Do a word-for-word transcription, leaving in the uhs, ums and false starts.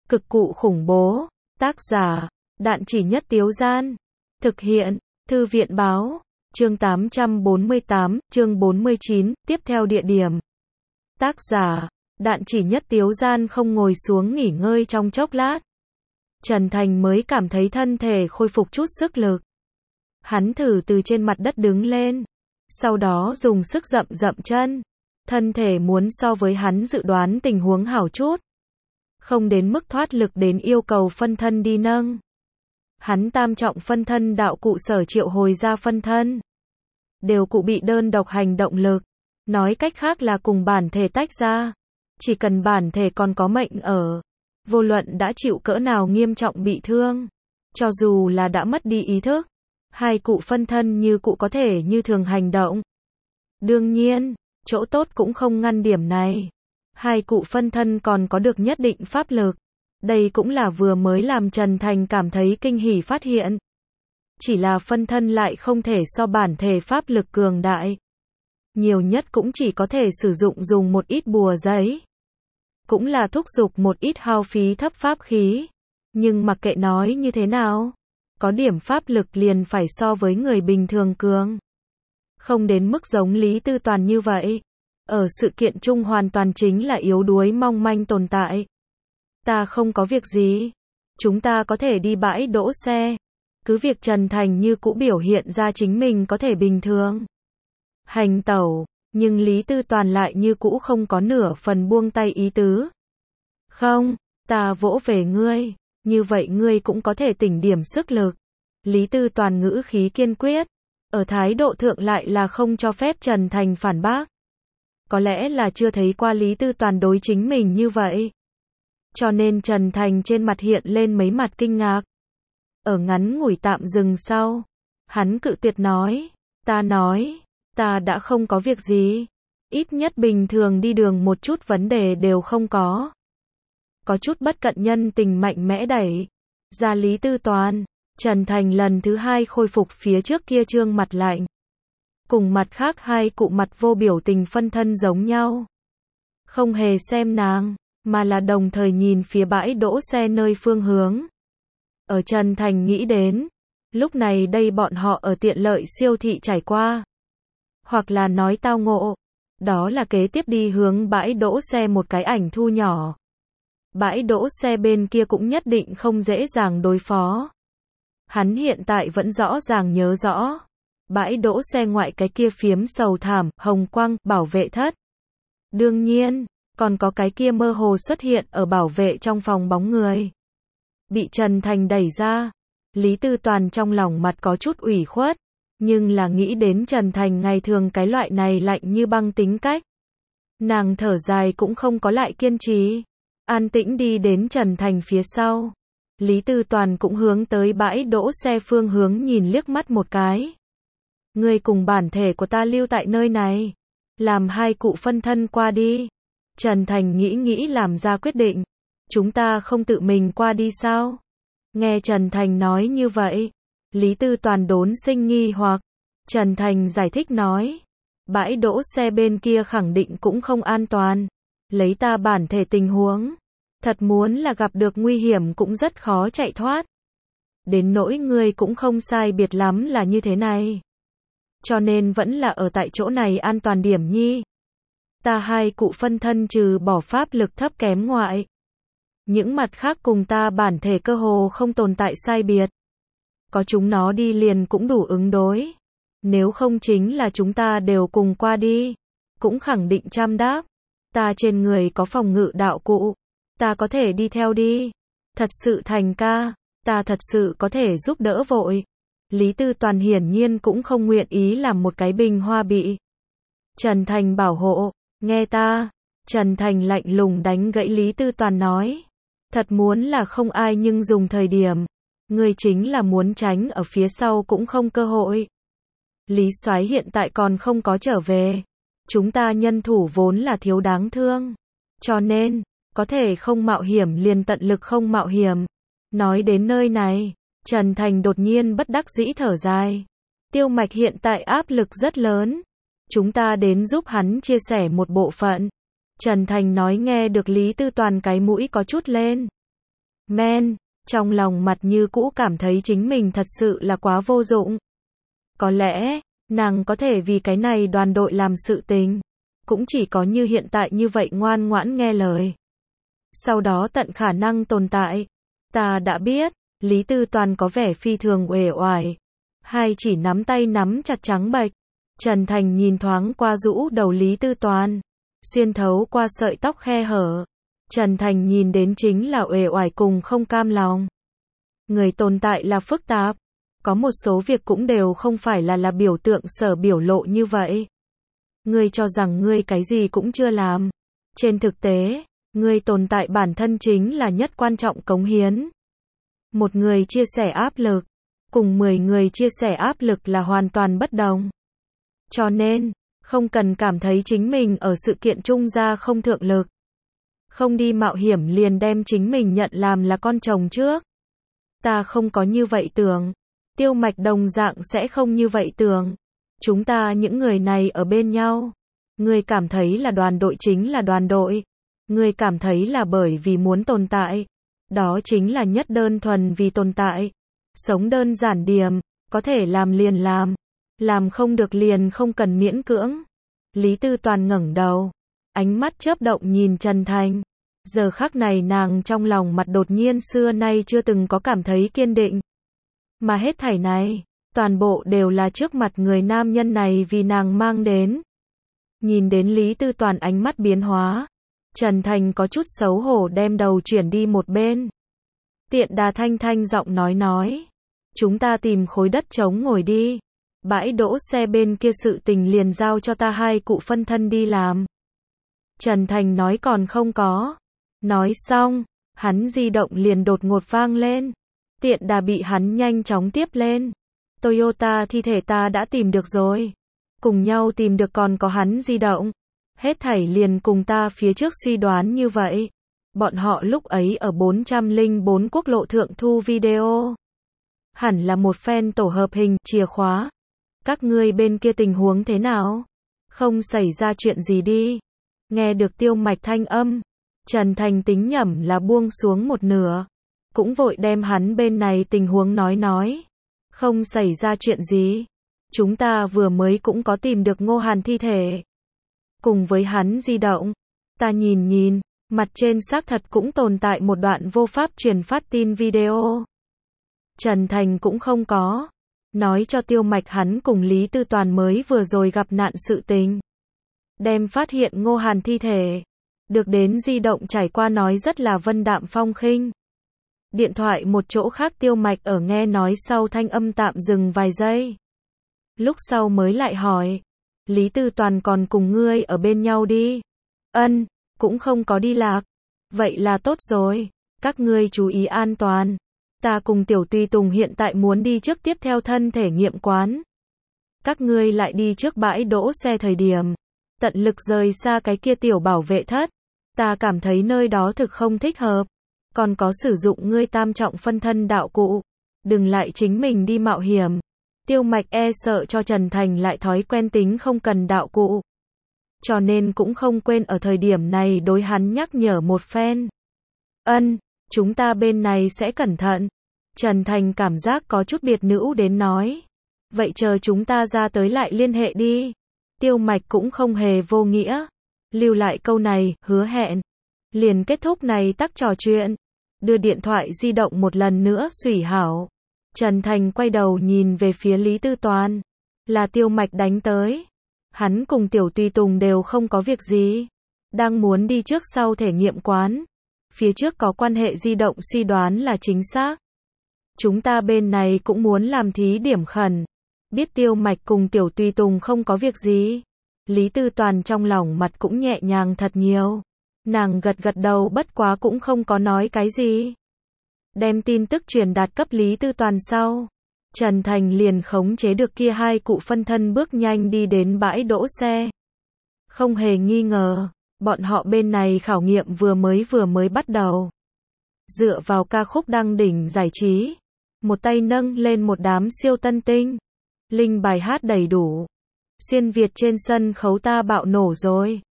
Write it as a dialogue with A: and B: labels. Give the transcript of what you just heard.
A: Cực cụ khủng bố. Tác giả, Đạn Chỉ Nhất Tiếu Gian. Thực hiện, Thư viện Báo. Chương tám trăm bốn mươi tám, chương bốn mươi chín, tiếp theo địa điểm. Tác giả, Đạn Chỉ Nhất Tiếu Gian không ngồi xuống nghỉ ngơi trong chốc lát. Trần Thành mới cảm thấy thân thể khôi phục chút sức lực. Hắn thử từ trên mặt đất đứng lên. Sau đó dùng sức dậm dậm chân. Thân thể muốn so với hắn dự đoán tình huống hảo chút. Không đến mức thoát lực đến yêu cầu phân thân đi nâng. Hắn tam trọng phân thân đạo cụ sở triệu hồi ra phân thân. Đều cụ bị đơn độc hành động lực. Nói cách khác là cùng bản thể tách ra. Chỉ cần bản thể còn có mệnh ở. Vô luận đã chịu cỡ nào nghiêm trọng bị thương. Cho dù là đã mất đi ý thức. Hai cụ phân thân như cụ có thể như thường hành động. Đương nhiên, chỗ tốt cũng không ngăn điểm này. Hai cụ phân thân còn có được nhất định pháp lực. Đây cũng là vừa mới làm Trần Thành cảm thấy kinh hỉ phát hiện. Chỉ là phân thân lại không thể so bản thể pháp lực cường đại. Nhiều nhất cũng chỉ có thể sử dụng dùng một ít bùa giấy. Cũng là thúc giục một ít hao phí thấp pháp khí. Nhưng mặc kệ nói như thế nào, có điểm pháp lực liền phải so với người bình thường cường. Không đến mức giống Lý Tư Toàn như vậy. Ở sự kiện chung hoàn toàn chính là yếu đuối mong manh tồn tại. Ta không có việc gì. Chúng ta có thể đi bãi đỗ xe. Cứ việc Trần Thành như cũ biểu hiện ra chính mình có thể bình thường hành tẩu, nhưng Lý Tư Toàn lại như cũ không có nửa phần buông tay ý tứ. Không, ta vỗ về ngươi, như vậy ngươi cũng có thể tỉnh điểm sức lực. Lý Tư Toàn ngữ khí kiên quyết, ở thái độ thượng lại là không cho phép Trần Thành phản bác. Có lẽ là chưa thấy qua Lý Tư Toàn đối chính mình như vậy. Cho nên Trần Thành trên mặt hiện lên mấy mặt kinh ngạc. Ở ngắn ngủi tạm dừng sau, hắn cự tuyệt nói, ta nói, ta đã không có việc gì. Ít nhất bình thường đi đường một chút vấn đề đều không có. Có chút bất cận nhân tình mạnh mẽ đẩy ra Lý Tư Toàn. Trần Thành lần thứ hai khôi phục phía trước kia trương mặt lạnh. Cùng mặt khác hai cụ mặt vô biểu tình phân thân giống nhau. Không hề xem nàng, mà là đồng thời nhìn phía bãi đỗ xe nơi phương hướng. Ở Trần Thành nghĩ đến, lúc này đây bọn họ ở tiện lợi siêu thị trải qua. Hoặc là nói tao ngộ, đó là kế tiếp đi hướng bãi đỗ xe một cái ảnh thu nhỏ. Bãi đỗ xe bên kia cũng nhất định không dễ dàng đối phó. Hắn hiện tại vẫn rõ ràng nhớ rõ. Bãi đỗ xe ngoại cái kia phiếm sầu thảm, hồng quang, bảo vệ thất. Đương nhiên, còn có cái kia mơ hồ xuất hiện ở bảo vệ trong phòng bóng người. Bị Trần Thành đẩy ra. Lý Tư Toàn trong lòng mặt có chút ủy khuất. Nhưng là nghĩ đến Trần Thành ngày thường cái loại này lạnh như băng tính cách. Nàng thở dài cũng không có lại kiên trì. An tĩnh đi đến Trần Thành phía sau. Lý Tư Toàn cũng hướng tới bãi đỗ xe phương hướng nhìn liếc mắt một cái. Ngươi cùng bản thể của ta lưu tại nơi này. Làm hai cụ phân thân qua đi. Trần Thành nghĩ nghĩ làm ra quyết định. Chúng ta không tự mình qua đi sao? Nghe Trần Thành nói như vậy. Lý Tư Toàn đốn sinh nghi hoặc. Trần Thành giải thích nói. Bãi đỗ xe bên kia khẳng định cũng không an toàn. Lấy ta bản thể tình huống. Thật muốn là gặp được nguy hiểm cũng rất khó chạy thoát. Đến nỗi ngươi cũng không sai biệt lắm là như thế này. Cho nên vẫn là ở tại chỗ này an toàn điểm nhi. Ta hai cụ phân thân trừ bỏ pháp lực thấp kém ngoại. Những mặt khác cùng ta bản thể cơ hồ không tồn tại sai biệt. Có chúng nó đi liền cũng đủ ứng đối. Nếu không chính là chúng ta đều cùng qua đi. Cũng khẳng định trăm đáp. Ta trên người có phòng ngự đạo cụ. Ta có thể đi theo đi. Thật sự Thành ca. Ta thật sự có thể giúp đỡ vội. Lý Tư Toàn hiển nhiên cũng không nguyện ý làm một cái bình hoa bị Trần Thành bảo hộ. Nghe ta. Trần Thành lạnh lùng đánh gãy Lý Tư Toàn nói. Thật muốn là không ai nhưng dùng thời điểm. Ngươi chính là muốn tránh ở phía sau cũng không cơ hội. Lý Soái hiện tại còn không có trở về. Chúng ta nhân thủ vốn là thiếu đáng thương. Cho nên, có thể không mạo hiểm liền tận lực không mạo hiểm. Nói đến nơi này, Trần Thành đột nhiên bất đắc dĩ thở dài. Tiêu Mạch hiện tại áp lực rất lớn. Chúng ta đến giúp hắn chia sẻ một bộ phận. Trần Thành nói nghe được Lý Tư Toàn cái mũi có chút lên. Men, trong lòng mặt như cũ cảm thấy chính mình thật sự là quá vô dụng. Có lẽ, nàng có thể vì cái này đoàn đội làm sự tình, cũng chỉ có như hiện tại như vậy ngoan ngoãn nghe lời. Sau đó tận khả năng tồn tại. Ta đã biết, Lý Tư Toàn có vẻ phi thường uể oải. Hai chỉ nắm tay nắm chặt trắng bệch. Trần Thành nhìn thoáng qua rũ đầu Lý Tư Toàn, xuyên thấu qua sợi tóc khe hở. Trần Thành nhìn đến chính là uể oải cùng không cam lòng. Người tồn tại là phức tạp. Có một số việc cũng đều không phải là là biểu tượng sở biểu lộ như vậy. Ngươi cho rằng ngươi cái gì cũng chưa làm. Trên thực tế, ngươi tồn tại bản thân chính là nhất quan trọng cống hiến. Một người chia sẻ áp lực, cùng mười người chia sẻ áp lực là hoàn toàn bất đồng. Cho nên, không cần cảm thấy chính mình ở sự kiện trung gia không thượng lực. Không đi mạo hiểm liền đem chính mình nhận làm là con chồng trước. Ta không có như vậy tưởng. Tiêu Mạch đồng dạng sẽ không như vậy tưởng. Chúng ta những người này ở bên nhau. Ngươi cảm thấy là đoàn đội chính là đoàn đội. Ngươi cảm thấy là bởi vì muốn tồn tại. Đó chính là nhất đơn thuần vì tồn tại. Sống đơn giản điềm, có thể làm liền làm. Làm không được liền không cần miễn cưỡng. Lý Tư Toàn ngẩng đầu. Ánh mắt chớp động nhìn Trần Thành. Giờ khắc này nàng trong lòng mặt đột nhiên xưa nay chưa từng có cảm thấy kiên định. Mà hết thảy này, toàn bộ đều là trước mặt người nam nhân này vì nàng mang đến. Nhìn đến Lý Tư Toàn ánh mắt biến hóa, Trần Thành có chút xấu hổ đem đầu chuyển đi một bên. Tiện Đà thanh thanh giọng nói nói. Chúng ta tìm khối đất trống ngồi đi. Bãi đỗ xe bên kia sự tình liền giao cho ta hai cụ phân thân đi làm. Trần Thành nói còn không có. Nói xong, hắn di động liền đột ngột vang lên. Tiện Đà bị hắn nhanh chóng tiếp lên. Toyota thi thể ta đã tìm được rồi. Cùng nhau tìm được còn có hắn di động. Hết thảy liền cùng ta phía trước suy đoán như vậy. Bọn họ lúc ấy ở bốn trăm lẻ bốn quốc lộ thượng thu video. Hẳn là một phen tổ hợp hình, chìa khóa. Các ngươi bên kia tình huống thế nào? Không xảy ra chuyện gì đi. Nghe được Tiêu Mạch thanh âm, Trần Thành tính nhẩm là buông xuống một nửa. Cũng vội đem hắn bên này tình huống nói nói. Không xảy ra chuyện gì. Chúng ta vừa mới cũng có tìm được Ngô Hàn thi thể. Cùng với hắn di động. Ta nhìn nhìn, mặt trên xác thật cũng tồn tại một đoạn vô pháp truyền phát tin video. Trần Thành cũng không có. Nói cho Tiêu Mạch hắn cùng Lý Tư Toàn mới vừa rồi gặp nạn sự tình. Đem phát hiện Ngô Hàn thi thể. Được đến di động trải qua nói rất là vân đạm phong khinh. Điện thoại một chỗ khác Tiêu Mạch ở nghe nói sau thanh âm tạm dừng vài giây. Lúc sau mới lại hỏi. Lý Tư Toàn còn cùng ngươi ở bên nhau đi. Ân, cũng không có đi lạc. Vậy là tốt rồi. Các ngươi chú ý an toàn. Ta cùng Tiểu Tùy Tùng hiện tại muốn đi trước tiếp theo thân thể nghiệm quán. Các ngươi lại đi trước bãi đỗ xe thời điểm. Tận lực rời xa cái kia tiểu bảo vệ thất. Ta cảm thấy nơi đó thực không thích hợp. Còn có sử dụng ngươi tam trọng phân thân đạo cụ. Đừng lại chính mình đi mạo hiểm. Tiêu Mạch e sợ cho Trần Thành lại thói quen tính không cần đạo cụ. Cho nên cũng không quên ở thời điểm này đối hắn nhắc nhở một phen. Ân, chúng ta bên này sẽ cẩn thận. Trần Thành cảm giác có chút biệt nữ đến nói. Vậy chờ chúng ta ra tới lại liên hệ đi. Tiêu Mạch cũng không hề vô nghĩa. Lưu lại câu này, hứa hẹn. Liền kết thúc này tắc trò chuyện. Đưa điện thoại di động một lần nữa xủy hảo. Trần Thành quay đầu nhìn về phía Lý Tư Toàn. Là Tiêu Mạch đánh tới. Hắn cùng Tiểu Tùy Tùng đều không có việc gì. Đang muốn đi trước sau thể nghiệm quán. Phía trước có quan hệ di động suy đoán là chính xác. Chúng ta bên này cũng muốn làm thí điểm khẩn. Biết Tiêu Mạch cùng Tiểu Tùy Tùng không có việc gì. Lý Tư Toàn trong lòng mặt cũng nhẹ nhàng thật nhiều. Nàng gật gật đầu bất quá cũng không có nói cái gì. Đem tin tức truyền đạt cấp Lý Tư Toàn sau. Trần Thành liền khống chế được kia hai cụ phân thân bước nhanh đi đến bãi đỗ xe. Không hề nghi ngờ, bọn họ bên này khảo nghiệm vừa mới vừa mới bắt đầu. Dựa vào ca khúc đăng đỉnh giải trí. Một tay nâng lên một đám siêu tân tinh. Linh bài hát đầy đủ. Xuyên Việt trên sân khấu ta bạo nổ rồi.